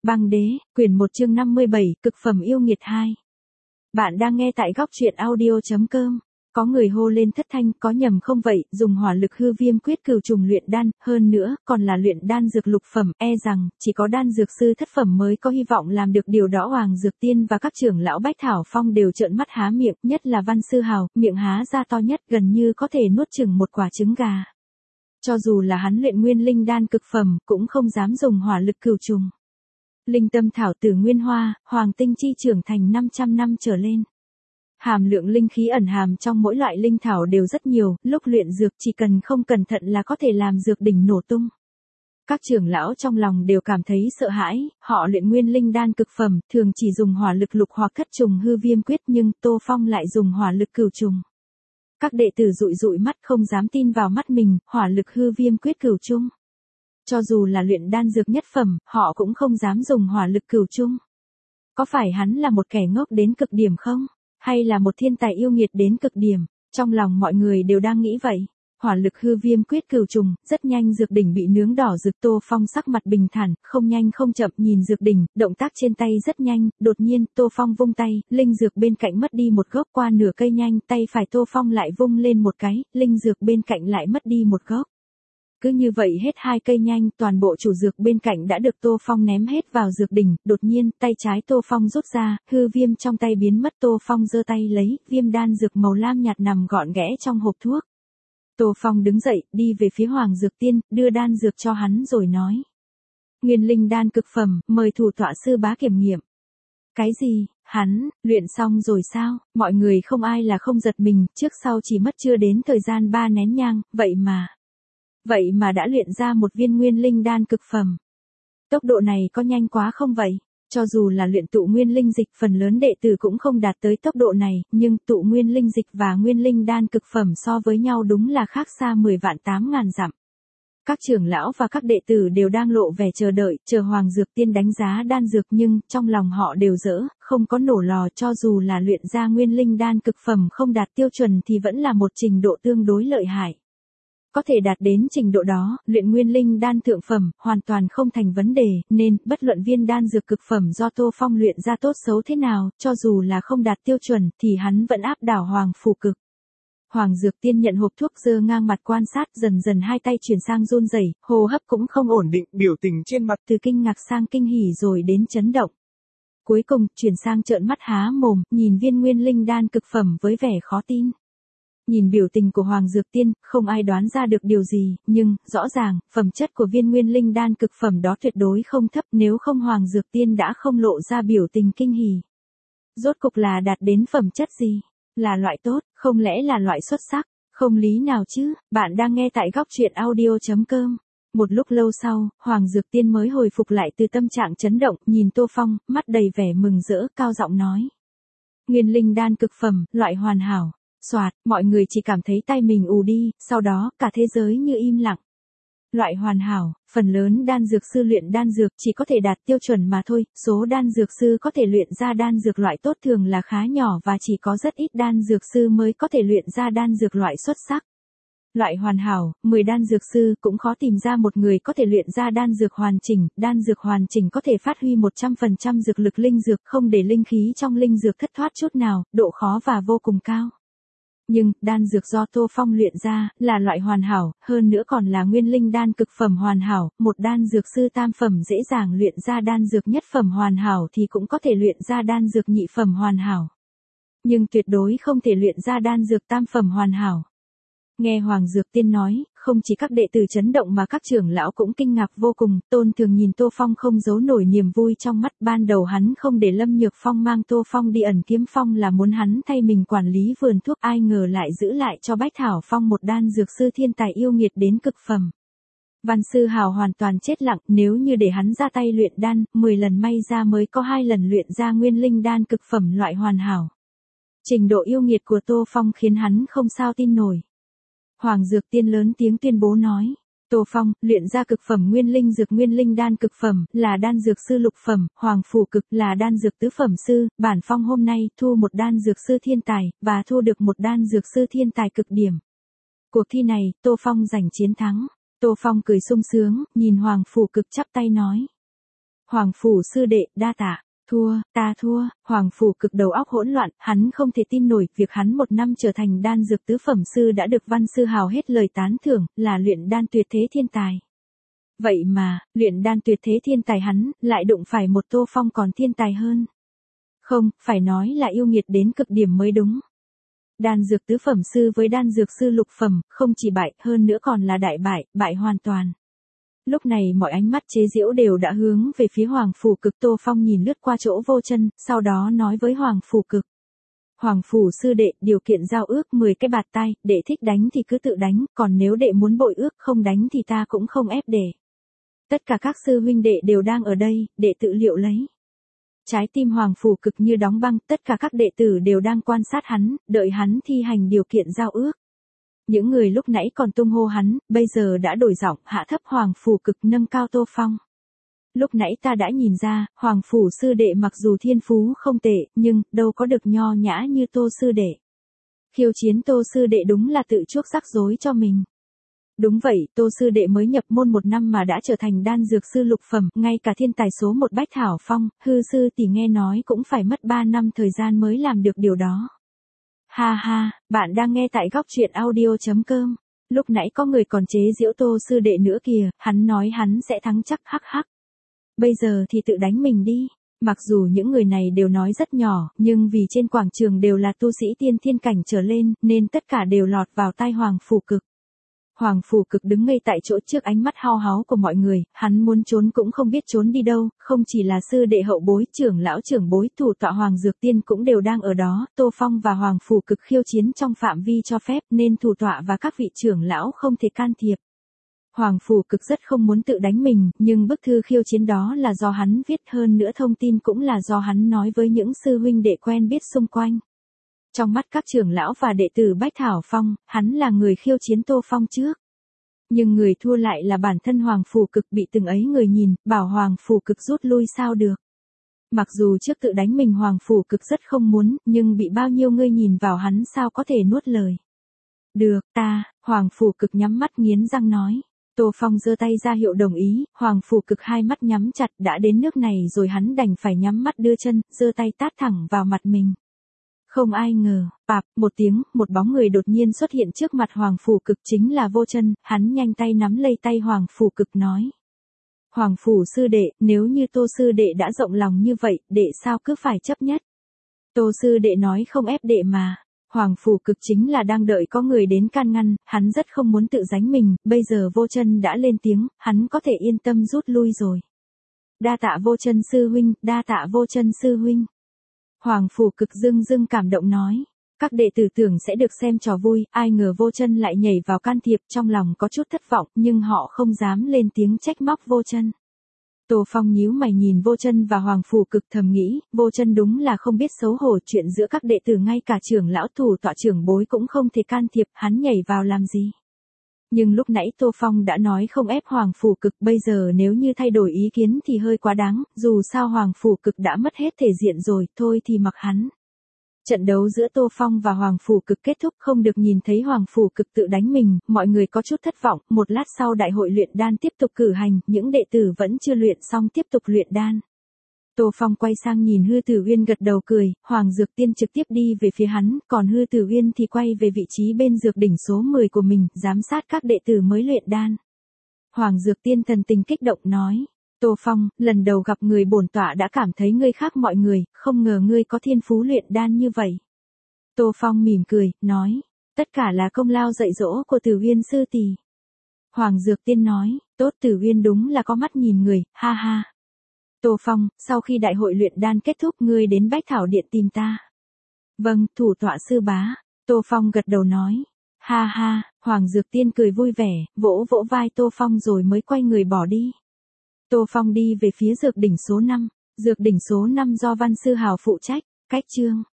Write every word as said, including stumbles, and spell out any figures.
Băng đế, quyển một chương năm mươi bảy, cực phẩm yêu nghiệt hai. Bạn đang nghe tại góc truyện audio chấm com. Có người hô lên thất thanh, có nhầm không vậy, dùng hỏa lực hư viêm quyết cửu trùng luyện đan, hơn nữa, còn là luyện đan dược lục phẩm, e rằng, chỉ có đan dược sư thất phẩm mới có hy vọng làm được điều đó. Hoàng Dược Tiên và các trưởng lão Bách Thảo Phong đều trợn mắt há miệng, nhất là Văn Sư Hào, miệng há ra to nhất, gần như có thể nuốt chửng một quả trứng gà. Cho dù là hắn luyện nguyên linh đan cực phẩm, cũng không dám dùng hỏa lực cửu trùng. Linh tâm thảo tử nguyên hoa, hoàng tinh chi trưởng thành năm trăm năm trở lên. Hàm lượng linh khí ẩn hàm trong mỗi loại linh thảo đều rất nhiều, lúc luyện dược chỉ cần không cẩn thận là có thể làm dược đỉnh nổ tung. Các trưởng lão trong lòng đều cảm thấy sợ hãi, họ luyện nguyên linh đan cực phẩm, thường chỉ dùng hỏa lực lục hoặc thất trùng hư viêm quyết, nhưng Tô Phong lại dùng hỏa lực cửu trùng. Các đệ tử dụi dụi mắt không dám tin vào mắt mình, hỏa lực hư viêm quyết cửu trung. Cho dù là luyện đan dược nhất phẩm, họ cũng không dám dùng hỏa lực cửu trung. Có phải hắn là một kẻ ngốc đến cực điểm không? Hay là một thiên tài yêu nghiệt đến cực điểm? Trong lòng mọi người đều đang nghĩ vậy. Hỏa lực hư viêm quyết cửu trùng, rất nhanh dược đỉnh bị nướng đỏ rực. Tô Phong sắc mặt bình thản, không nhanh không chậm nhìn dược đỉnh, động tác trên tay rất nhanh, đột nhiên, Tô Phong vung tay, linh dược bên cạnh mất đi một gốc, qua nửa cây nhanh, tay phải Tô Phong lại vung lên một cái, linh dược bên cạnh lại mất đi một gốc. Cứ như vậy hết hai cây nhanh, toàn bộ chủ dược bên cạnh đã được Tô Phong ném hết vào dược đỉnh, đột nhiên, tay trái Tô Phong rút ra, hư viêm trong tay biến mất. Tô Phong giơ tay lấy, viêm đan dược màu lam nhạt nằm gọn ghẽ trong hộp thuốc. Tô Phong đứng dậy, đi về phía Hoàng Dược Tiên, đưa đan dược cho hắn rồi nói. Nguyên linh đan cực phẩm, mời thủ tọa sư bá kiểm nghiệm. Cái gì, hắn, luyện xong rồi sao? Mọi người không ai là không giật mình, trước sau chỉ mất chưa đến thời gian ba nén nhang, vậy mà. Vậy mà đã luyện ra một viên nguyên linh đan cực phẩm. Tốc độ này có nhanh quá không vậy? Cho dù là luyện tụ nguyên linh dịch, phần lớn đệ tử cũng không đạt tới tốc độ này, nhưng tụ nguyên linh dịch và nguyên linh đan cực phẩm so với nhau đúng là khác xa mười vạn tám ngàn dặm. Các trưởng lão và các đệ tử đều đang lộ vẻ chờ đợi, chờ Hoàng Dược Tiên đánh giá đan dược, nhưng trong lòng họ đều dỡ, không có nổ lò. Cho dù là luyện ra nguyên linh đan cực phẩm không đạt tiêu chuẩn thì vẫn là một trình độ tương đối lợi hại. Có thể đạt đến trình độ đó, luyện nguyên linh đan thượng phẩm, hoàn toàn không thành vấn đề, nên, bất luận viên đan dược cực phẩm do Tô Phong luyện ra tốt xấu thế nào, cho dù là không đạt tiêu chuẩn, thì hắn vẫn áp đảo Hoàng Phủ Cực. Hoàng Dược Tiên nhận hộp thuốc, giơ ngang mặt quan sát, dần dần hai tay chuyển sang run rẩy, hô hấp cũng không ổn định, biểu tình trên mặt từ kinh ngạc sang kinh hỉ rồi đến chấn động. Cuối cùng, chuyển sang trợn mắt há mồm, nhìn viên nguyên linh đan cực phẩm với vẻ khó tin. Nhìn biểu tình của Hoàng Dược Tiên, không ai đoán ra được điều gì, nhưng, rõ ràng, phẩm chất của viên nguyên linh đan cực phẩm đó tuyệt đối không thấp, nếu không Hoàng Dược Tiên đã không lộ ra biểu tình kinh hỉ. Rốt cục là đạt đến phẩm chất gì? Là loại tốt, không lẽ là loại xuất sắc? Không lý nào chứ, bạn đang nghe tại góc truyện audio chấm com. Một lúc lâu sau, Hoàng Dược Tiên mới hồi phục lại từ tâm trạng chấn động, nhìn Tô Phong, mắt đầy vẻ mừng rỡ, cao giọng nói. Nguyên linh đan cực phẩm, loại hoàn hảo. Soạt, mọi người chỉ cảm thấy tay mình ù đi, sau đó, cả thế giới như im lặng. Loại hoàn hảo, phần lớn đan dược sư luyện đan dược chỉ có thể đạt tiêu chuẩn mà thôi, số đan dược sư có thể luyện ra đan dược loại tốt thường là khá nhỏ và chỉ có rất ít đan dược sư mới có thể luyện ra đan dược loại xuất sắc. Loại hoàn hảo, mười đan dược sư cũng khó tìm ra một người có thể luyện ra đan dược hoàn chỉnh, đan dược hoàn chỉnh có thể phát huy một trăm phần trăm dược lực linh dược, không để linh khí trong linh dược thất thoát chút nào, độ khó và vô cùng cao. Nhưng, đan dược do Tô Phong luyện ra, là loại hoàn hảo, hơn nữa còn là nguyên linh đan cực phẩm hoàn hảo, một đan dược sư tam phẩm dễ dàng luyện ra đan dược nhất phẩm hoàn hảo thì cũng có thể luyện ra đan dược nhị phẩm hoàn hảo. Nhưng tuyệt đối không thể luyện ra đan dược tam phẩm hoàn hảo. Nghe Hoàng Dược Tiên nói, không chỉ các đệ tử chấn động mà các trưởng lão cũng kinh ngạc vô cùng. Tôn Thường nhìn Tô Phong không giấu nổi niềm vui trong mắt, ban đầu hắn không để Lâm Nhược Phong mang Tô Phong đi ẩn kiếm phong là muốn hắn thay mình quản lý vườn thuốc, ai ngờ lại giữ lại cho Bách Thảo Phong một đan dược sư thiên tài yêu nghiệt đến cực phẩm. Văn Sư Hào hoàn toàn chết lặng, nếu như để hắn ra tay luyện đan, mười lần may ra mới có hai lần luyện ra nguyên linh đan cực phẩm loại hoàn hảo. Trình độ yêu nghiệt của Tô Phong khiến hắn không sao tin nổi. Hoàng Dược Tiên lớn tiếng tuyên bố nói. Tô Phong, luyện ra cực phẩm nguyên linh dược nguyên linh đan cực phẩm, là đan dược sư lục phẩm, Hoàng Phủ Cực là đan dược tứ phẩm sư, bản phong hôm nay thu một đan dược sư thiên tài, và thu được một đan dược sư thiên tài cực điểm. Cuộc thi này, Tô Phong giành chiến thắng. Tô Phong cười sung sướng, nhìn Hoàng Phủ Cực chắp tay nói. Hoàng phủ sư đệ, đa tạ. Thua, ta thua. Hoàng phủ cực đầu óc hỗn loạn, hắn không thể tin nổi, việc hắn một năm trở thành đan dược tứ phẩm sư đã được văn sư hào hết lời tán thưởng, là luyện đan tuyệt thế thiên tài. Vậy mà, luyện đan tuyệt thế thiên tài hắn, lại đụng phải một Tô Phong còn thiên tài hơn. Không, phải nói là yêu nghiệt đến cực điểm mới đúng. Đan dược tứ phẩm sư với đan dược sư lục phẩm, không chỉ bại, hơn nữa còn là đại bại, bại hoàn toàn. Lúc này mọi ánh mắt chế giễu đều đã hướng về phía Hoàng phủ cực. Tô Phong nhìn lướt qua chỗ Vô Chân, sau đó nói với Hoàng phủ cực. Hoàng phủ sư đệ, điều kiện giao ước mười cái bạt tay, đệ thích đánh thì cứ tự đánh, còn nếu đệ muốn bội ước không đánh thì ta cũng không ép đệ. Tất cả các sư huynh đệ đều đang ở đây, đệ tự liệu lấy. Trái tim Hoàng phủ cực như đóng băng, tất cả các đệ tử đều đang quan sát hắn, đợi hắn thi hành điều kiện giao ước. Những người lúc nãy còn tung hô hắn, bây giờ đã đổi giọng, hạ thấp Hoàng phủ cực, nâng cao Tô Phong. Lúc nãy ta đã nhìn ra, Hoàng phủ sư đệ mặc dù thiên phú không tệ, nhưng đâu có được nho nhã như Tô sư đệ. Khiêu chiến Tô sư đệ đúng là tự chuốc rắc rối cho mình. Đúng vậy, Tô sư đệ mới nhập môn một năm mà đã trở thành đan dược sư lục phẩm, ngay cả thiên tài số một Bách Thảo Phong, hư sư tỷ nghe nói cũng phải mất ba năm thời gian mới làm được điều đó. Ha ha, bạn đang nghe tại góc truyện audio chấm com. Lúc nãy có người còn chế giễu Tô sư đệ nữa kìa, hắn nói hắn sẽ thắng chắc, hắc hắc. Bây giờ thì tự đánh mình đi. Mặc dù những người này đều nói rất nhỏ, nhưng vì trên quảng trường đều là tu sĩ tiên thiên cảnh trở lên, nên tất cả đều lọt vào tai Hoàng phủ cực. Hoàng phủ cực đứng ngây tại chỗ trước ánh mắt hao háo của mọi người, hắn muốn trốn cũng không biết trốn đi đâu, không chỉ là sư đệ hậu bối, trưởng lão trưởng bối, thủ tọa Hoàng Dược Tiên cũng đều đang ở đó, Tô Phong và Hoàng phủ cực khiêu chiến trong phạm vi cho phép nên thủ tọa và các vị trưởng lão không thể can thiệp. Hoàng phủ cực rất không muốn tự đánh mình, nhưng bức thư khiêu chiến đó là do hắn viết, hơn nữa thông tin cũng là do hắn nói với những sư huynh đệ quen biết xung quanh. Trong mắt các trưởng lão và đệ tử Bách Thảo Phong, hắn là người khiêu chiến Tô Phong trước. Nhưng người thua lại là bản thân Hoàng phủ cực, bị từng ấy người nhìn, bảo Hoàng phủ cực rút lui sao được. Mặc dù trước tự đánh mình Hoàng phủ cực rất không muốn, nhưng bị bao nhiêu người nhìn vào hắn sao có thể nuốt lời. Được, ta, Hoàng phủ cực nhắm mắt nghiến răng nói. Tô Phong giơ tay ra hiệu đồng ý, Hoàng phủ cực hai mắt nhắm chặt, đã đến nước này rồi hắn đành phải nhắm mắt đưa chân, giơ tay tát thẳng vào mặt mình. Không ai ngờ, bạp, một tiếng, một bóng người đột nhiên xuất hiện trước mặt Hoàng phủ cực, chính là Vô Chân. Hắn nhanh tay nắm lấy tay Hoàng phủ cực nói. Hoàng phủ sư đệ, nếu như Tô sư đệ đã rộng lòng như vậy, đệ sao cứ phải chấp nhất. Tô sư đệ nói không ép đệ mà. Hoàng phủ cực chính là đang đợi có người đến can ngăn, hắn rất không muốn tự giánh mình, bây giờ Vô Chân đã lên tiếng, hắn có thể yên tâm rút lui rồi. Đa tạ Vô Chân sư huynh, đa tạ Vô Chân sư huynh. Hoàng phủ cực dưng dưng cảm động nói. Các đệ tử tưởng sẽ được xem trò vui, ai ngờ Vô Chân lại nhảy vào can thiệp, trong lòng có chút thất vọng, nhưng họ không dám lên tiếng trách móc Vô Chân. Tô Phong nhíu mày nhìn Vô Chân và Hoàng phủ cực, thầm nghĩ, Vô Chân đúng là không biết xấu hổ, chuyện giữa các đệ tử ngay cả trưởng lão thủ tọa trưởng bối cũng không thể can thiệp, hắn nhảy vào làm gì. Nhưng lúc nãy Tô Phong đã nói không ép Hoàng phủ cực, bây giờ nếu như thay đổi ý kiến thì hơi quá đáng, dù sao Hoàng phủ cực đã mất hết thể diện rồi, thôi thì mặc hắn. Trận đấu giữa Tô Phong và Hoàng phủ cực kết thúc, không được nhìn thấy Hoàng phủ cực tự đánh mình, mọi người có chút thất vọng. Một lát sau đại hội luyện đan tiếp tục cử hành, những đệ tử vẫn chưa luyện xong tiếp tục luyện đan. Tô Phong quay sang nhìn Hư Tử Uyên gật đầu cười, Hoàng Dược Tiên trực tiếp đi về phía hắn, còn Hư Tử Uyên thì quay về vị trí bên dược đỉnh số mười của mình, giám sát các đệ tử mới luyện đan. Hoàng Dược Tiên thần tình kích động nói. Tô Phong, lần đầu gặp người bổn tọa đã cảm thấy ngươi khác mọi người, không ngờ ngươi có thiên phú luyện đan như vậy. Tô Phong mỉm cười, nói, tất cả là công lao dạy dỗ của Tử Uyên sư tỷ. Hoàng Dược Tiên nói, tốt, Tử Uyên đúng là có mắt nhìn người, ha ha. Tô Phong, sau khi đại hội luyện đan kết thúc ngươi đến Bách Thảo Điện tìm ta. Vâng, thủ tọa sư bá. Tô Phong gật đầu nói. Ha ha, Hoàng Dược Tiên cười vui vẻ, vỗ vỗ vai Tô Phong rồi mới quay người bỏ đi. Tô Phong đi về phía dược đỉnh số năm. Dược đỉnh số năm do Văn Sư Hào phụ trách. Cách chương.